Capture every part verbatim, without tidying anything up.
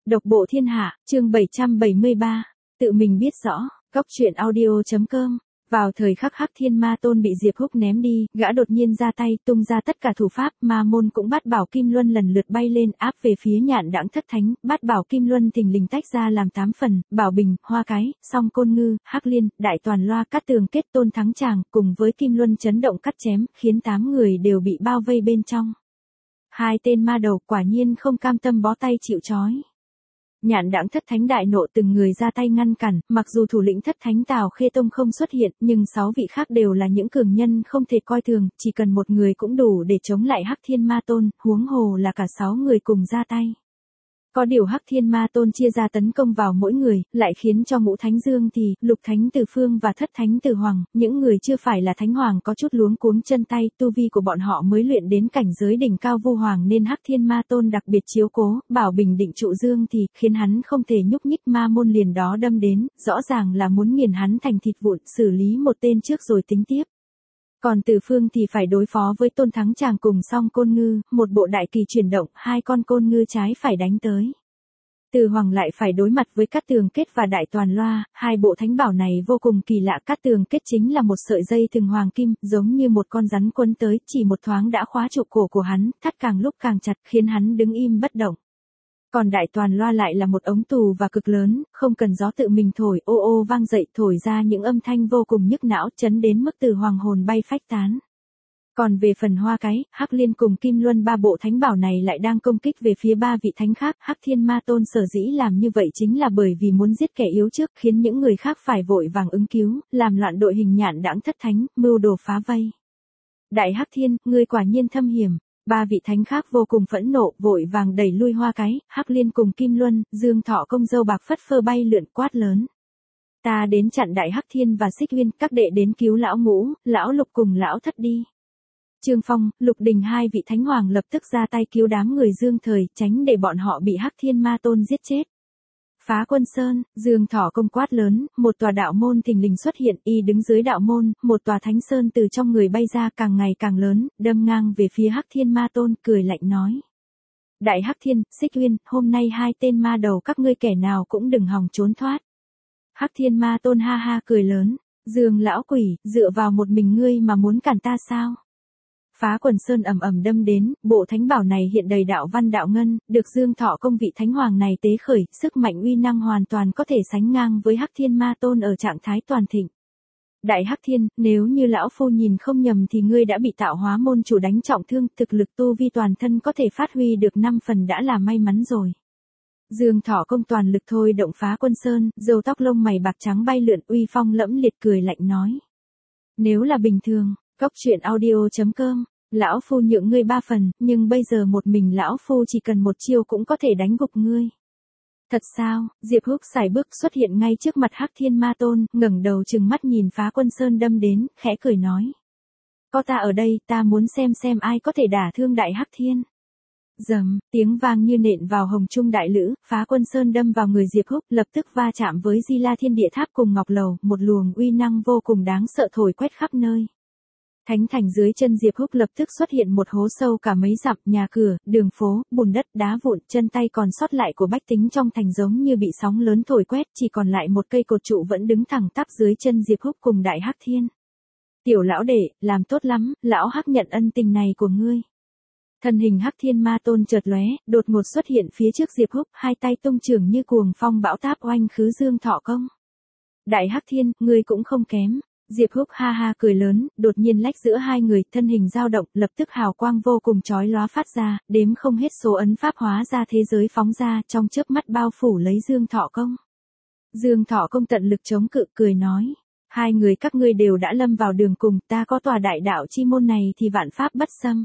Độc bộ thiên hạ, chương bảy trăm bảy mươi ba, tự mình biết rõ, góc truyện audio.com. Vào thời khắc Hắc Thiên Ma Tôn bị Diệp Húc ném đi, gã đột nhiên ra tay, tung ra tất cả thủ pháp, Ma Môn cũng Bát Bảo Kim Luân lần lượt bay lên, áp về phía Nhạn Đãng Thất Thánh, Bát Bảo Kim Luân thình lình tách ra làm tám phần, Bảo Bình, Hoa Cái, Song Côn Ngư, Hắc Liên, Đại Toàn Loa, Cát Tường Kết, Tôn Thắng Tràng, cùng với Kim Luân chấn động cắt chém, khiến tám người đều bị bao vây bên trong. Hai tên ma đầu quả nhiên không cam tâm bó tay chịu trói. Nhạn Đãng Thất Thánh đại nộ, từng người ra tay ngăn cản, mặc dù thủ lĩnh Thất Thánh Tào Khê Tông không xuất hiện, nhưng sáu vị khác đều là những cường nhân không thể coi thường, chỉ cần một người cũng đủ để chống lại Hắc Thiên Ma Tôn, huống hồ là cả sáu người cùng ra tay. Có điều Hắc Thiên Ma Tôn chia ra tấn công vào mỗi người, lại khiến cho Ngũ Thánh Dương Thì, Lục Thánh Từ Phương và Thất Thánh Từ Hoàng, những người chưa phải là Thánh Hoàng có chút luống cuống chân tay, tu vi của bọn họ mới luyện đến cảnh giới đỉnh cao Vu Hoàng nên Hắc Thiên Ma Tôn đặc biệt chiếu cố, bảo bình định trụ Dương Thì, khiến hắn không thể nhúc nhích. Ma môn liền đó đâm đến, rõ ràng là muốn nghiền hắn thành thịt vụn, xử lý một tên trước rồi tính tiếp. Còn Từ Phương thì phải đối phó với Tôn Thắng Tràng cùng Song Côn Ngư, một bộ đại kỳ chuyển động, hai con côn ngư trái phải đánh tới. Từ Hoàng lại phải đối mặt với Cát Tường Kết và Đại Toàn Loa, hai bộ thánh bảo này vô cùng kỳ lạ. Cát Tường Kết chính là một sợi dây thừng hoàng kim, giống như một con rắn quấn tới, chỉ một thoáng đã khóa trụ cổ của hắn, thắt càng lúc càng chặt, khiến hắn đứng im bất động. Còn Đại Toàn Loa lại là một ống tù và cực lớn, không cần gió tự mình thổi, ô ô vang dậy, thổi ra những âm thanh vô cùng nhức não, chấn đến mức Từ Hoàng hồn bay phách tán. Còn về phần Hoa Cái, Hắc Liên cùng Kim Luân, ba bộ thánh bảo này lại đang công kích về phía ba vị thánh khác. Hắc Thiên Ma Tôn sở dĩ làm như vậy chính là bởi vì muốn giết kẻ yếu trước, khiến những người khác phải vội vàng ứng cứu, làm loạn đội hình Nhạn Đãng Thất Thánh, mưu đồ phá vây. Đại Hắc Thiên, ngươi quả nhiên thâm hiểm. Ba vị thánh khác vô cùng phẫn nộ, vội vàng đẩy lui Hoa Cái, Hắc Liên cùng Kim Luân. Dương Thọ Công dâu bạc phất phơ bay lượn, quát lớn: Ta đến chặn Đại Hắc Thiên và Xích Uyên, các đệ đến cứu lão Ngũ, lão Lục cùng lão Thất đi. Trương Phong, Lục Đình, hai vị thánh hoàng lập tức ra tay cứu đám người Dương Thời, tránh để bọn họ bị Hắc Thiên Ma Tôn giết chết. Phá Quân Sơn, Dương Thọ Công quát lớn, một tòa đạo môn thình lình xuất hiện, y đứng dưới đạo môn, một tòa thánh sơn từ trong người bay ra, càng ngày càng lớn, đâm ngang về phía Hắc Thiên Ma Tôn, cười lạnh nói: Đại Hắc Thiên, Xích Uyên, hôm nay hai tên ma đầu các ngươi kẻ nào cũng đừng hòng trốn thoát. Hắc Thiên Ma Tôn ha ha cười lớn: Dương lão quỷ, dựa vào một mình ngươi mà muốn cản ta sao? Phá Quần Sơn ầm ầm đâm đến, bộ thánh bảo này hiện đầy đạo văn đạo ngân, được Dương Thọ Công vị thánh hoàng này tế khởi, sức mạnh uy năng hoàn toàn có thể sánh ngang với Hắc Thiên Ma Tôn ở trạng thái toàn thịnh. Đại Hắc Thiên, nếu như lão phu nhìn không nhầm thì ngươi đã bị Tạo Hóa môn chủ đánh trọng thương, thực lực tu vi toàn thân có thể phát huy được năm phần đã là may mắn rồi. Dương Thọ Công toàn lực thôi động Phá Quân Sơn, râu tóc lông mày bạc trắng bay lượn, uy phong lẫm liệt, cười lạnh nói: Nếu là bình thường, góc truyện audio.com, lão phu nhượng ngươi ba phần, nhưng bây giờ một mình lão phu chỉ cần một chiêu cũng có thể đánh gục ngươi. Thật sao? Diệp Húc sải bước xuất hiện ngay trước mặt Hắc Thiên Ma Tôn, ngẩng đầu trừng mắt nhìn Phá Quân Sơn đâm đến, khẽ cười nói: Có ta ở đây, ta muốn xem xem ai có thể đả thương Đại Hắc Thiên. Rầm, tiếng vang như nện vào hồng trung đại lữ, Phá Quân Sơn đâm vào người Diệp Húc, lập tức va chạm với Di La Thiên Địa Tháp cùng Ngọc Lầu, một luồng uy năng vô cùng đáng sợ thổi quét khắp nơi. Thánh thành dưới chân Diệp Húc lập tức xuất hiện một hố sâu cả mấy dặm, nhà cửa, đường phố, bùn đất, đá vụn, chân tay còn sót lại của bách tính trong thành giống như bị sóng lớn thổi quét, chỉ còn lại một cây cột trụ vẫn đứng thẳng tắp dưới chân Diệp Húc cùng Đại Hắc Thiên. Tiểu lão đệ, làm tốt lắm, lão Hắc nhận ân tình này của ngươi. Thân hình Hắc Thiên Ma Tôn chợt lóe, đột ngột xuất hiện phía trước Diệp Húc, hai tay tung chưởng như cuồng phong bão táp oanh khứ Dương Thọ Công. Đại Hắc Thiên, ngươi cũng không kém. Diệp Húc ha ha cười lớn, đột nhiên lách giữa hai người, thân hình dao động, lập tức hào quang vô cùng chói lóa phát ra, đếm không hết số ấn pháp hóa ra thế giới phóng ra, trong chớp mắt bao phủ lấy Dương Thọ Công. Dương Thọ Công tận lực chống cự, cười nói: Hai người các ngươi đều đã lâm vào đường cùng, ta có tòa đại đạo chi môn này thì vạn pháp bất xâm.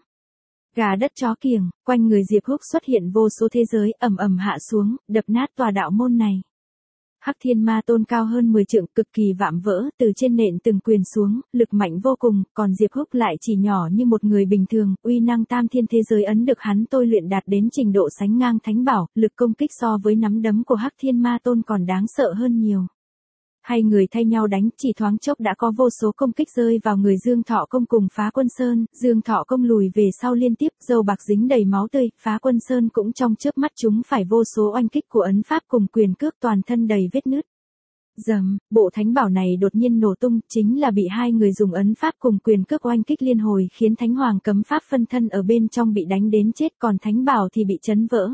Gà đất chó kiểng, quanh người Diệp Húc xuất hiện vô số thế giới, ầm ầm hạ xuống, đập nát tòa đạo môn này. Hắc Thiên Ma Tôn cao hơn mười trượng, cực kỳ vạm vỡ, từ trên nện từng quyền xuống, lực mạnh vô cùng, còn Diệp Húc lại chỉ nhỏ như một người bình thường, uy năng tam thiên thế giới ấn được hắn tôi luyện đạt đến trình độ sánh ngang thánh bảo, lực công kích so với nắm đấm của Hắc Thiên Ma Tôn còn đáng sợ hơn nhiều. Hai người thay nhau đánh, chỉ thoáng chốc đã có vô số công kích rơi vào người Dương Thọ Công cùng Phá Quân Sơn, Dương Thọ Công lùi về sau liên tiếp, râu bạc dính đầy máu tươi, Phá Quân Sơn cũng trong chớp mắt chúng phải vô số oanh kích của ấn pháp cùng quyền cước, toàn thân đầy vết nứt. Dầm, bộ thánh bảo này đột nhiên nổ tung, chính là bị hai người dùng ấn pháp cùng quyền cước oanh kích liên hồi, khiến thánh hoàng cấm pháp phân thân ở bên trong bị đánh đến chết, còn thánh bảo thì bị chấn vỡ.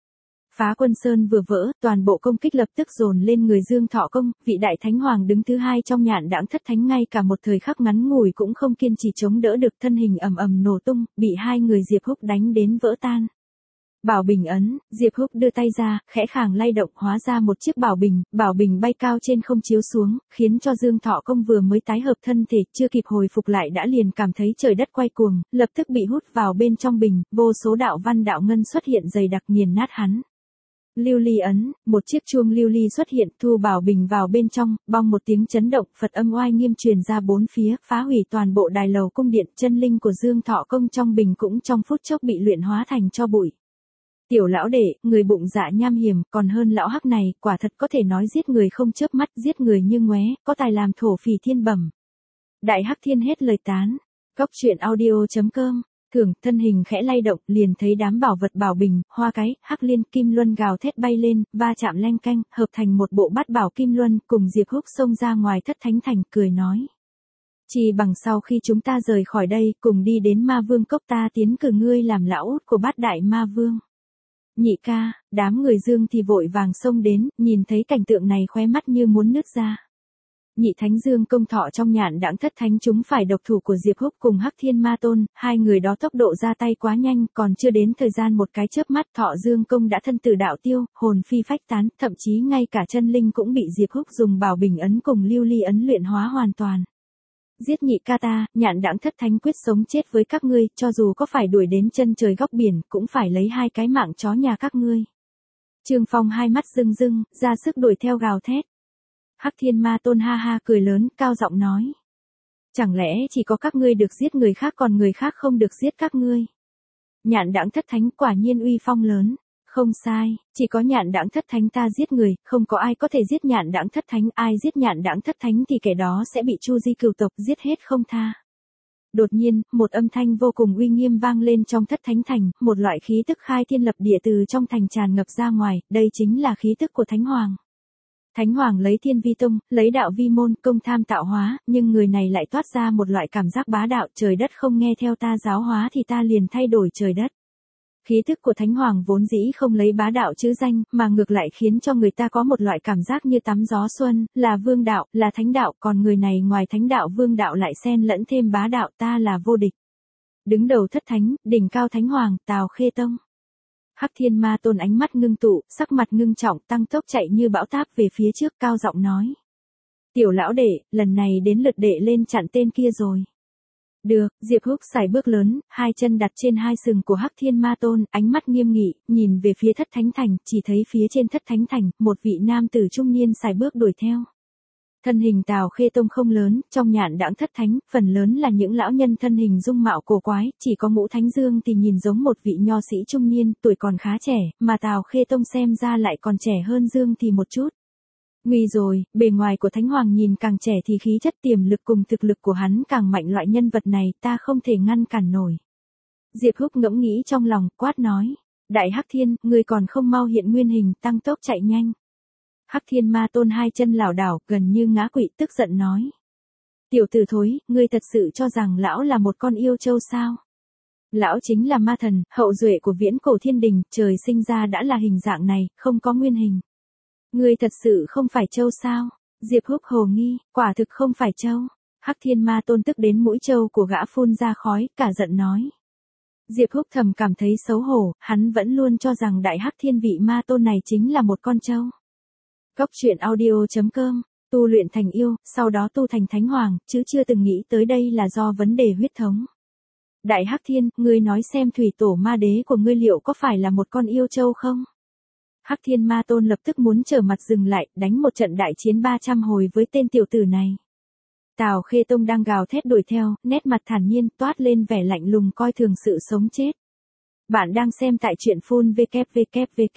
Phá Quân Sơn vừa vỡ, toàn bộ công kích lập tức dồn lên người Dương Thọ Công, vị đại thánh hoàng đứng thứ hai trong Nhạn Đãng Thất Thánh ngay cả một thời khắc ngắn ngủi cũng không kiên trì chống đỡ được, thân hình ầm ầm nổ tung, bị hai người Diệp Húc đánh đến vỡ tan. Bảo bình ấn, Diệp Húc đưa tay ra, khẽ khàng lay động hóa ra một chiếc bảo bình, bảo bình bay cao trên không chiếu xuống, khiến cho Dương Thọ Công vừa mới tái hợp thân thể, chưa kịp hồi phục lại đã liền cảm thấy trời đất quay cuồng, lập tức bị hút vào bên trong bình, vô số đạo văn đạo ngân xuất hiện dày đặc nghiền nát hắn. Lưu ly ấn, một chiếc chuông lưu ly xuất hiện, thu bảo bình vào bên trong, bong một tiếng chấn động, Phật âm oai nghiêm truyền ra bốn phía, phá hủy toàn bộ đài lầu cung điện, chân linh của Dương Thọ Công trong bình cũng trong phút chốc bị luyện hóa thành tro bụi. Tiểu lão đệ, người bụng dạ nham hiểm, còn hơn lão hắc này, quả thật có thể nói giết người không chớp mắt, giết người như ngoé, có tài làm thổ phỉ thiên bẩm. Đại Hắc Thiên hết lời tán. Cóc truyện audio chấm com. Thường, thân hình khẽ lay động, liền thấy đám bảo vật bảo bình, hoa cái, hắc liên, kim luân gào thét bay lên, va chạm leng canh, hợp thành một bộ bát bảo kim luân, cùng Diệp Húc xông ra ngoài Thất Thánh Thành, cười nói. Chỉ bằng sau khi chúng ta rời khỏi đây, cùng đi đến ma vương cốc, ta tiến cử ngươi làm lão út của bát đại ma vương. Nhị ca, đám người Dương thì vội vàng xông đến, nhìn thấy cảnh tượng này khóe mắt như muốn nứt ra. Nhị thánh Dương Công Thọ trong Nhạn Đãng Thất Thánh chúng phải độc thủ của Diệp Húc cùng Hắc Thiên Ma Tôn, hai người đó tốc độ ra tay quá nhanh, còn chưa đến thời gian một cái chớp mắt Thọ Dương Công đã thân tử đạo tiêu, hồn phi phách tán, thậm chí ngay cả chân linh cũng bị Diệp Húc dùng bảo bình ấn cùng lưu ly ấn luyện hóa hoàn toàn. Giết nhị ca ta, Nhạn Đãng Thất Thánh quyết sống chết với các ngươi, cho dù có phải đuổi đến chân trời góc biển, cũng phải lấy hai cái mạng chó nhà các ngươi. Trương Phong hai mắt rưng rưng, ra sức đuổi theo gào thét. Hắc Thiên Ma Tôn ha ha cười lớn, cao giọng nói. Chẳng lẽ chỉ có các ngươi được giết người khác còn người khác không được giết các ngươi? Nhạn Đãng Thất Thánh quả nhiên uy phong lớn. Không sai, chỉ có Nhạn Đãng Thất Thánh ta giết người, không có ai có thể giết Nhạn Đãng Thất Thánh, ai giết Nhạn Đãng Thất Thánh thì kẻ đó sẽ bị Chu Di cửu tộc giết hết không tha. Đột nhiên, một âm thanh vô cùng uy nghiêm vang lên trong Thất Thánh Thành, một loại khí tức khai thiên lập địa từ trong thành tràn ngập ra ngoài, đây chính là khí tức của Thánh Hoàng. Thánh Hoàng lấy thiên vi tông, lấy đạo vi môn, công tham tạo hóa, nhưng người này lại toát ra một loại cảm giác bá đạo, trời đất không nghe theo ta giáo hóa thì ta liền thay đổi trời đất. Khí thức của Thánh Hoàng vốn dĩ không lấy bá đạo chữ danh, mà ngược lại khiến cho người ta có một loại cảm giác như tắm gió xuân, là vương đạo, là thánh đạo, còn người này ngoài thánh đạo vương đạo lại xen lẫn thêm bá đạo, ta là vô địch. Đứng đầu thất thánh, đỉnh cao Thánh Hoàng, Tào Khê Tông. Hắc Thiên Ma Tôn ánh mắt ngưng tụ, sắc mặt ngưng trọng, tăng tốc chạy như bão táp về phía trước, cao giọng nói. Tiểu lão đệ, lần này đến lượt đệ lên chặn tên kia rồi. Được, Diệp Húc sải bước lớn, hai chân đặt trên hai sừng của Hắc Thiên Ma Tôn, ánh mắt nghiêm nghị, nhìn về phía Thất Thánh Thành, chỉ thấy phía trên Thất Thánh Thành, một vị nam tử trung niên sải bước đuổi theo. Thân hình Tào Khê Tông không lớn, trong Nhạn Đãng Thất Thánh, phần lớn là những lão nhân thân hình dung mạo cổ quái, chỉ có Ngũ Thánh Dương thì nhìn giống một vị nho sĩ trung niên, tuổi còn khá trẻ, mà Tào Khê Tông xem ra lại còn trẻ hơn Dương thì một chút. Nguy rồi, bề ngoài của Thánh Hoàng nhìn càng trẻ thì khí chất tiềm lực cùng thực lực của hắn càng mạnh, loại nhân vật này ta không thể ngăn cản nổi. Diệp Húc ngẫm nghĩ trong lòng, quát nói. Đại Hắc Thiên, ngươi còn không mau hiện nguyên hình, tăng tốc chạy nhanh. Hắc Thiên Ma Tôn hai chân lảo đảo, gần như ngã quỵ, tức giận nói. Tiểu tử thối, ngươi thật sự cho rằng lão là một con yêu trâu sao? Lão chính là ma thần, hậu duệ của viễn cổ thiên đình, trời sinh ra đã là hình dạng này, không có nguyên hình. Ngươi thật sự không phải trâu sao? Diệp Húc hồ nghi, quả thực không phải trâu. Hắc Thiên Ma Tôn tức đến mũi trâu của gã phun ra khói, cả giận nói. Diệp Húc thầm cảm thấy xấu hổ, hắn vẫn luôn cho rằng Đại Hắc Thiên vị Ma Tôn này chính là một con trâu. Cóc truyện audio chấm com, tu luyện thành yêu, sau đó tu thành Thánh Hoàng, chứ chưa từng nghĩ tới đây là do vấn đề huyết thống. Đại Hắc Thiên, ngươi nói xem thủy tổ ma đế của ngươi liệu có phải là một con yêu trâu không? Hắc Thiên Ma Tôn lập tức muốn trở mặt dừng lại, đánh một trận đại chiến ba trăm hồi với tên tiểu tử này. Tào Khê Tông đang gào thét đuổi theo, nét mặt thản nhiên, toát lên vẻ lạnh lùng coi thường sự sống chết. Bạn đang xem tại truyện full w w w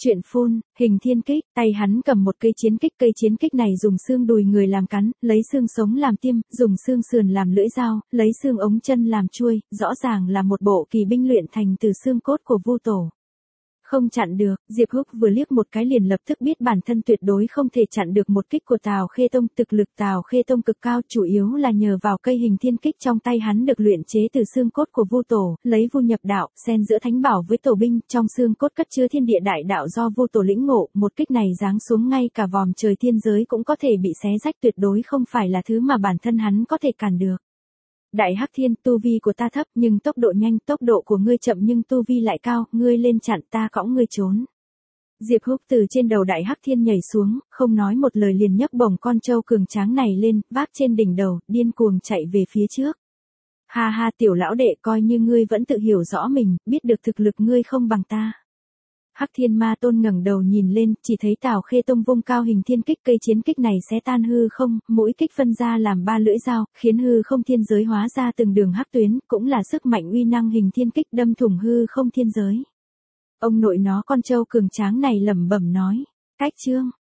Chuyện phun, hình thiên kích, tay hắn cầm một cây chiến kích, cây chiến kích này dùng xương đùi người làm cắn, lấy xương sống làm tiêm, dùng xương sườn làm lưỡi dao, lấy xương ống chân làm chuôi, rõ ràng là một bộ kỳ binh luyện thành từ xương cốt của Vu Tổ. Không chặn được, Diệp Húc vừa liếc một cái liền lập tức biết bản thân tuyệt đối không thể chặn được một kích của Tào Khê Tông, thực lực Tào Khê Tông cực cao, chủ yếu là nhờ vào cây hình thiên kích trong tay hắn được luyện chế từ xương cốt của Vu Tổ, lấy Vu nhập đạo, xen giữa thánh bảo với tổ binh, trong xương cốt cất chứa thiên địa đại đạo do Vu Tổ lĩnh ngộ, một kích này giáng xuống ngay cả vòm trời thiên giới cũng có thể bị xé rách, tuyệt đối không phải là thứ mà bản thân hắn có thể cản được. Đại Hắc Thiên, tu vi của ta thấp nhưng tốc độ nhanh, tốc độ của ngươi chậm nhưng tu vi lại cao, ngươi lên chặn ta cõng ngươi trốn. Diệp Húc từ trên đầu Đại Hắc Thiên nhảy xuống, không nói một lời liền nhấc bổng con trâu cường tráng này lên, vác trên đỉnh đầu, điên cuồng chạy về phía trước. Ha ha, tiểu lão đệ, coi như ngươi vẫn tự hiểu rõ mình, biết được thực lực ngươi không bằng ta. Hắc Thiên Ma Tôn ngẩng đầu nhìn lên, chỉ thấy Tào Khê Tông vung cao hình thiên kích, cây chiến kích này xé tan hư không, mỗi kích phân ra làm ba lưỡi dao, khiến hư không thiên giới hóa ra từng đường hắc tuyến, cũng là sức mạnh uy năng hình thiên kích đâm thủng hư không thiên giới. Ông nội nó, con trâu cường tráng này lẩm bẩm nói, cách chương